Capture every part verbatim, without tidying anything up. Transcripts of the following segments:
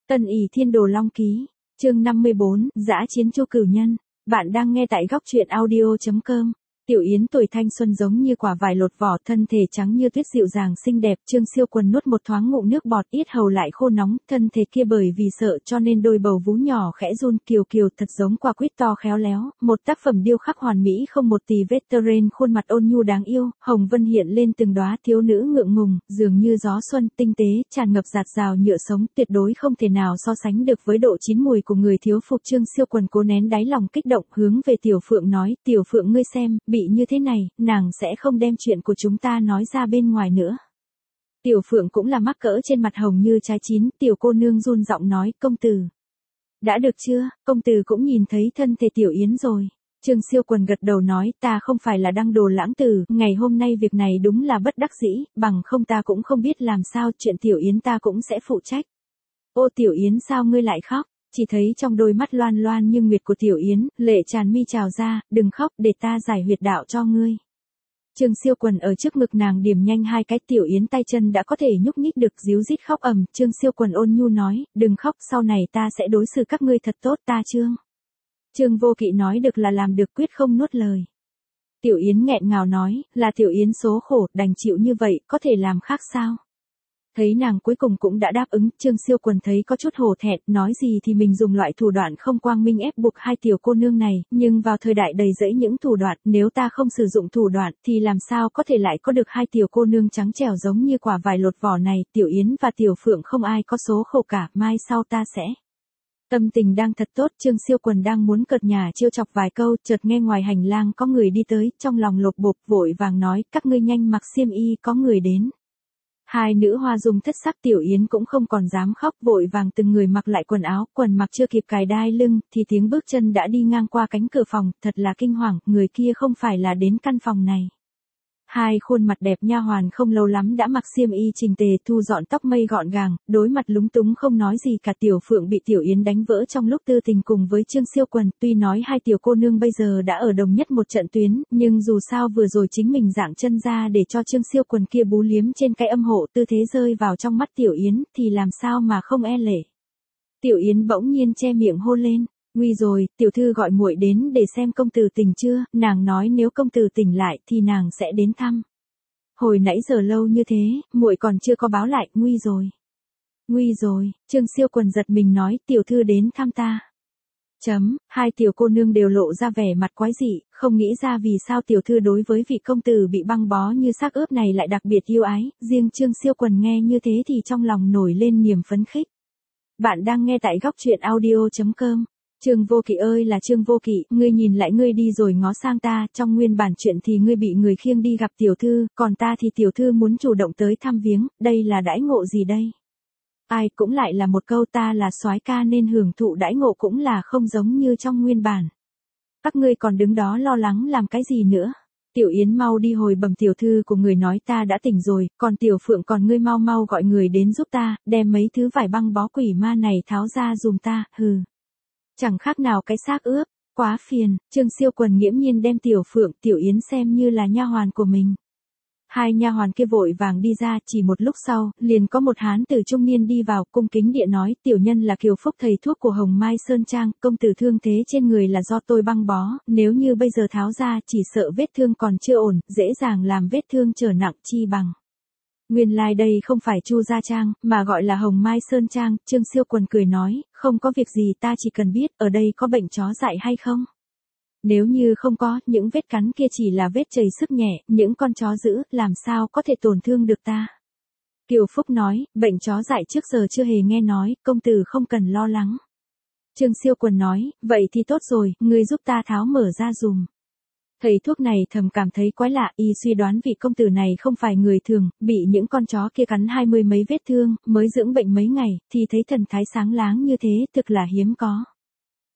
Tân ỷ thiên đồ long ký, chương năm mươi bốn, dã chiến Chu Cửu Nhân. Bạn đang nghe tại góc truyện audio chấm com. Tiểu Yến tuổi thanh xuân giống như quả vải lột vỏ, thân thể trắng như tuyết dịu dàng xinh đẹp. Trương Siêu Quần nuốt một thoáng ngụm nước bọt, yết hầu lại khô nóng, thân thể kia bởi vì sợ cho nên đôi bầu vú nhỏ khẽ run, kiều kiều thật giống quả quýt to khéo léo, một tác phẩm điêu khắc hoàn mỹ không một tì vết. Terrain khuôn mặt ôn nhu đáng yêu, hồng vân hiện lên từng đóa, thiếu nữ ngượng ngùng, dường như gió xuân, tinh tế, tràn ngập dạt dào nhựa sống, tuyệt đối không thể nào so sánh được với độ chín mùi của người thiếu phụ. Trương Siêu Quần cố nén đáy lòng kích động, hướng về Tiểu Phượng nói, Tiểu Phượng ngươi xem, bị như thế này, nàng sẽ không đem chuyện của chúng ta nói ra bên ngoài nữa. Tiểu Phượng cũng là mắc cỡ, trên mặt hồng như trái chín. Tiểu cô nương run giọng nói, công tử. Đã được chưa, công tử cũng nhìn thấy thân thể Tiểu Yến rồi. Trương Siêu Quần gật đầu nói, ta không phải là đăng đồ lãng tử, ngày hôm nay việc này đúng là bất đắc dĩ, bằng không ta cũng không biết làm sao, chuyện Tiểu Yến ta cũng sẽ phụ trách. Ô Tiểu Yến sao ngươi lại khóc? Chỉ thấy trong đôi mắt loan loan như nguyệt của Tiểu Yến, lệ tràn mi trào ra, đừng khóc, để ta giải huyệt đạo cho ngươi. Trương Siêu Quần ở trước ngực nàng điểm nhanh hai cái. Tiểu Yến tay chân đã có thể nhúc nhích được, díu dít khóc ầm. Trương Siêu Quần ôn nhu nói, đừng khóc, sau này ta sẽ đối xử các ngươi thật tốt. Ta Trương. Trương Vô Kỵ nói được là làm được, quyết không nuốt lời. Tiểu Yến nghẹn ngào nói, là Tiểu Yến số khổ, đành chịu như vậy, có thể làm khác sao? Thấy nàng cuối cùng cũng đã đáp ứng, Trương Siêu Quần thấy có chút hổ thẹn, nói gì thì mình dùng loại thủ đoạn không quang minh ép buộc hai tiểu cô nương này, nhưng vào thời đại đầy rẫy những thủ đoạn, nếu ta không sử dụng thủ đoạn thì làm sao có thể lại có được hai tiểu cô nương trắng trẻo giống như quả vải lột vỏ này. Tiểu Yến và Tiểu Phượng không ai có số khổ cả, mai sau ta sẽ. Tâm tình đang thật tốt, Trương Siêu Quần đang muốn cợt nhả trêu chọc vài câu, chợt nghe ngoài hành lang có người đi tới, trong lòng lột bột, vội vàng nói, các ngươi nhanh mặc xiêm y, có người đến. Hai nữ hoa dung thất sắc. Tiểu Yến cũng không còn dám khóc, vội vàng từng người mặc lại quần áo, quần mặc chưa kịp cài đai lưng, thì tiếng bước chân đã đi ngang qua cánh cửa phòng, thật là kinh hoàng, người kia không phải là đến căn phòng này. Hai khuôn mặt đẹp nha hoàn không lâu lắm đã mặc xiêm y chỉnh tề, thu dọn tóc mây gọn gàng, đối mặt lúng túng không nói gì cả. Tiểu Phượng bị Tiểu Yến đánh vỡ trong lúc tư tình cùng với Trương Siêu Quần, tuy nói hai tiểu cô nương bây giờ đã ở đồng nhất một trận tuyến, nhưng dù sao vừa rồi chính mình dạng chân ra để cho Trương Siêu Quần kia bú liếm trên cái âm hộ, tư thế rơi vào trong mắt Tiểu Yến, thì làm sao mà không e lệ. Tiểu Yến bỗng nhiên che miệng hôn lên. Nguy rồi, tiểu thư gọi muội đến để xem công tử tỉnh chưa, nàng nói nếu công tử tỉnh lại thì nàng sẽ đến thăm. Hồi nãy giờ lâu như thế, muội còn chưa có báo lại, nguy rồi. Nguy rồi, Trương Siêu Quần giật mình nói, tiểu thư đến thăm ta. Chấm, hai tiểu cô nương đều lộ ra vẻ mặt quái dị, không nghĩ ra vì sao tiểu thư đối với vị công tử bị băng bó như xác ướp này lại đặc biệt yêu ái, riêng Trương Siêu Quần nghe như thế thì trong lòng nổi lên niềm phấn khích. Bạn đang nghe tại góc truyện audio chấm com. Trương Vô Kỵ ơi là Trương Vô Kỵ, ngươi nhìn lại ngươi đi rồi ngó sang ta, trong nguyên bản chuyện thì ngươi bị người khiêng đi gặp tiểu thư, còn ta thì tiểu thư muốn chủ động tới thăm viếng, đây là đãi ngộ gì đây? Ai cũng lại là một câu, ta là soái ca nên hưởng thụ đãi ngộ cũng là không giống như trong nguyên bản. Các ngươi còn đứng đó lo lắng làm cái gì nữa? Tiểu Yến mau đi hồi bẩm tiểu thư của người nói ta đã tỉnh rồi, còn Tiểu Phượng còn ngươi mau mau gọi người đến giúp ta, đem mấy thứ vải băng bó quỷ ma này tháo ra dùm ta, hừ. Chẳng khác nào cái xác ướp, quá phiền. Trương Siêu Quần nghiễm nhiên đem Tiểu Phượng, Tiểu Yến xem như là nha hoàn của mình. Hai nha hoàn kia vội vàng đi ra, chỉ một lúc sau, liền có một hán tử trung niên đi vào, cung kính địa nói, tiểu nhân là Kiều Phúc thầy thuốc của Hồng Mai Sơn Trang, công tử thương thế trên người là do tôi băng bó, nếu như bây giờ tháo ra chỉ sợ vết thương còn chưa ổn, dễ dàng làm vết thương trở nặng chi bằng. Nguyên lai like đây không phải Chu Gia Trang, mà gọi là Hồng Mai Sơn Trang. Trương Siêu Quần cười nói, không có việc gì, ta chỉ cần biết, ở đây có bệnh chó dại hay không? Nếu như không có, những vết cắn kia chỉ là vết chảy sức nhẹ, những con chó dữ, làm sao có thể tổn thương được ta? Kiều Phúc nói, bệnh chó dại trước giờ chưa hề nghe nói, công tử không cần lo lắng. Trương Siêu Quần nói, vậy thì tốt rồi, ngươi giúp ta tháo mở ra dùm. Thầy thuốc này thầm cảm thấy quái lạ, y suy đoán vị công tử này không phải người thường, bị những con chó kia cắn hai mươi mấy vết thương, mới dưỡng bệnh mấy ngày, thì thấy thần thái sáng láng như thế, thực là hiếm có.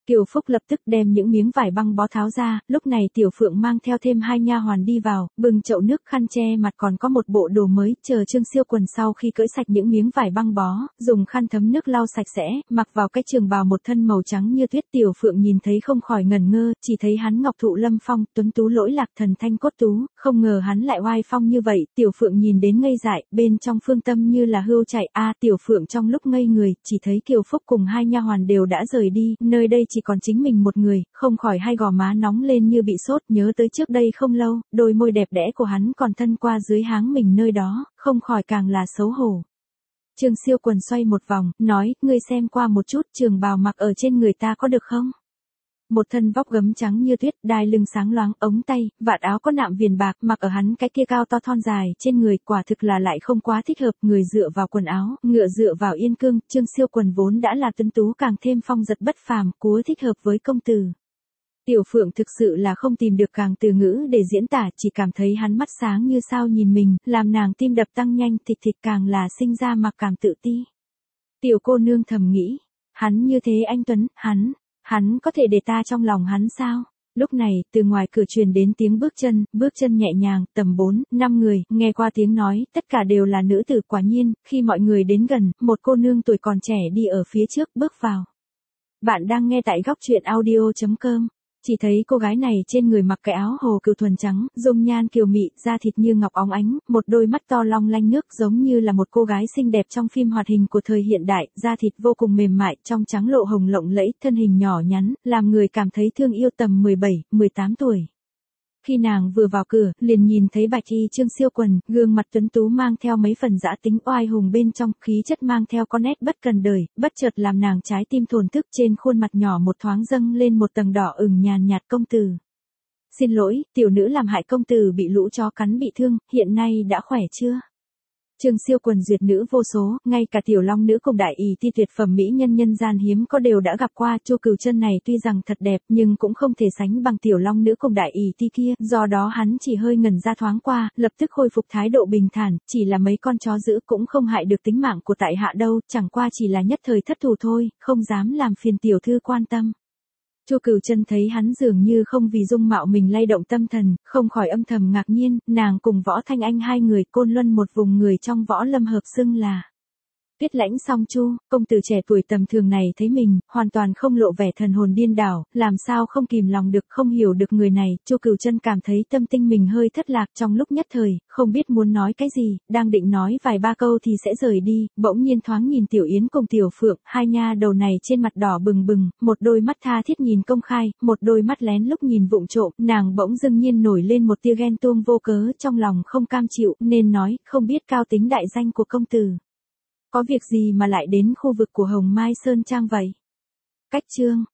Kiều Phúc lập tức đem những miếng vải băng bó tháo ra, lúc này Tiểu Phượng mang theo thêm hai nha hoàn đi vào, bưng chậu nước khăn che mặt còn có một bộ đồ mới, chờ Trương Siêu Quần sau khi cởi sạch những miếng vải băng bó, dùng khăn thấm nước lau sạch sẽ, mặc vào cái trường bào một thân màu trắng như tuyết. Tiểu Phượng nhìn thấy không khỏi ngẩn ngơ, chỉ thấy hắn ngọc thụ lâm phong, tuấn tú lỗi lạc, thần thanh cốt tú, không ngờ hắn lại oai phong như vậy. Tiểu Phượng nhìn đến ngây dại, bên trong phương tâm như là hươu chạy. A, Tiểu Phượng trong lúc ngây người, chỉ thấy Kiều Phúc cùng hai nha hoàn đều đã rời đi, nơi đây chỉ còn chính mình một người, không khỏi hai gò má nóng lên như bị sốt, nhớ tới trước đây không lâu, đôi môi đẹp đẽ của hắn còn thân qua dưới háng mình nơi đó, không khỏi càng là xấu hổ. Trương Siêu Quần xoay một vòng, nói, ngươi xem qua một chút trường bào mặc ở trên người ta có được không? Một thân vóc gấm trắng như tuyết, đai lưng sáng loáng, ống tay, vạt áo có nạm viền bạc, mặc ở hắn cái kia cao to thon dài trên người, quả thực là lại không quá thích hợp. Người dựa vào quần áo, ngựa dựa vào yên cương, Trương Siêu Quần vốn đã là tuấn tú càng thêm phong giật bất phàm, cúa thích hợp với công tử. Tiểu Phượng thực sự là không tìm được càng từ ngữ để diễn tả, chỉ cảm thấy hắn mắt sáng như sao nhìn mình, làm nàng tim đập tăng nhanh, thịch thịch, càng là sinh ra mặc cảm tự ti. Tiểu cô nương thầm nghĩ, hắn như thế anh tuấn, hắn, hắn có thể để ta trong lòng hắn sao? Lúc này, từ ngoài cửa truyền đến tiếng bước chân, bước chân nhẹ nhàng, tầm bốn, năm người, nghe qua tiếng nói, tất cả đều là nữ tử. Quả nhiên, khi mọi người đến gần, một cô nương tuổi còn trẻ đi ở phía trước, bước vào. Bạn đang nghe tại góc truyện audio chấm com. Chỉ thấy cô gái này trên người mặc cái áo hồ cừu thuần trắng, dung nhan kiều mị, da thịt như ngọc óng ánh, một đôi mắt to long lanh nước giống như là một cô gái xinh đẹp trong phim hoạt hình của thời hiện đại, da thịt vô cùng mềm mại, trong trắng lộ hồng lộng lẫy, thân hình nhỏ nhắn, làm người cảm thấy thương yêu. Tầm mười bảy, mười tám tuổi. Khi nàng vừa vào cửa, liền nhìn thấy bạch y Trương Siêu Quần, gương mặt tuấn tú mang theo mấy phần dã tính oai hùng bên trong, khí chất mang theo con nét bất cần đời, bất chợt làm nàng trái tim thổn thức. Trên khuôn mặt nhỏ một thoáng dâng lên một tầng đỏ ửng nhàn nhạt. Công tử, xin lỗi, tiểu nữ làm hại công tử bị lũ chó cắn bị thương, hiện nay đã khỏe chưa? Trương Siêu Quần duyệt nữ vô số, ngay cả tiểu long nữ cùng đại ỷ ti tuyệt phẩm mỹ nhân nhân gian hiếm có đều đã gặp qua. Chu Cửu Chân này tuy rằng thật đẹp, nhưng cũng không thể sánh bằng tiểu long nữ cùng đại ỷ ti kia, do đó hắn chỉ hơi ngẩn ra thoáng qua, lập tức khôi phục thái độ bình thản, chỉ là mấy con chó dữ cũng không hại được tính mạng của tại hạ đâu, chẳng qua chỉ là nhất thời thất thủ thôi, không dám làm phiền tiểu thư quan tâm. Chu Cửu Chân thấy hắn dường như không vì dung mạo mình lay động tâm thần, không khỏi âm thầm ngạc nhiên. Nàng cùng Võ Thanh Anh hai người, Côn Luân một vùng người trong võ lâm hợp xưng là Tuyết Lãnh Song Chu. Công tử trẻ tuổi tầm thường này thấy mình hoàn toàn không lộ vẻ thần hồn điên đảo, làm sao không kìm lòng được, không hiểu được người này. Chu Cửu Chân cảm thấy tâm tinh mình hơi thất lạc, trong lúc nhất thời không biết muốn nói cái gì, đang định nói vài ba câu thì sẽ rời đi, bỗng nhiên thoáng nhìn Tiểu Yến cùng Tiểu Phượng, hai nha đầu này trên mặt đỏ bừng bừng, một đôi mắt tha thiết nhìn công khai, một đôi mắt lén lúc nhìn vụng trộm. Nàng bỗng dưng nhiên nổi lên một tia ghen tuông vô cớ, trong lòng không cam chịu, nên nói, không biết cao tính đại danh của công tử, có việc gì mà lại đến khu vực của Hồng Mai Sơn Trang vậy? Cách chương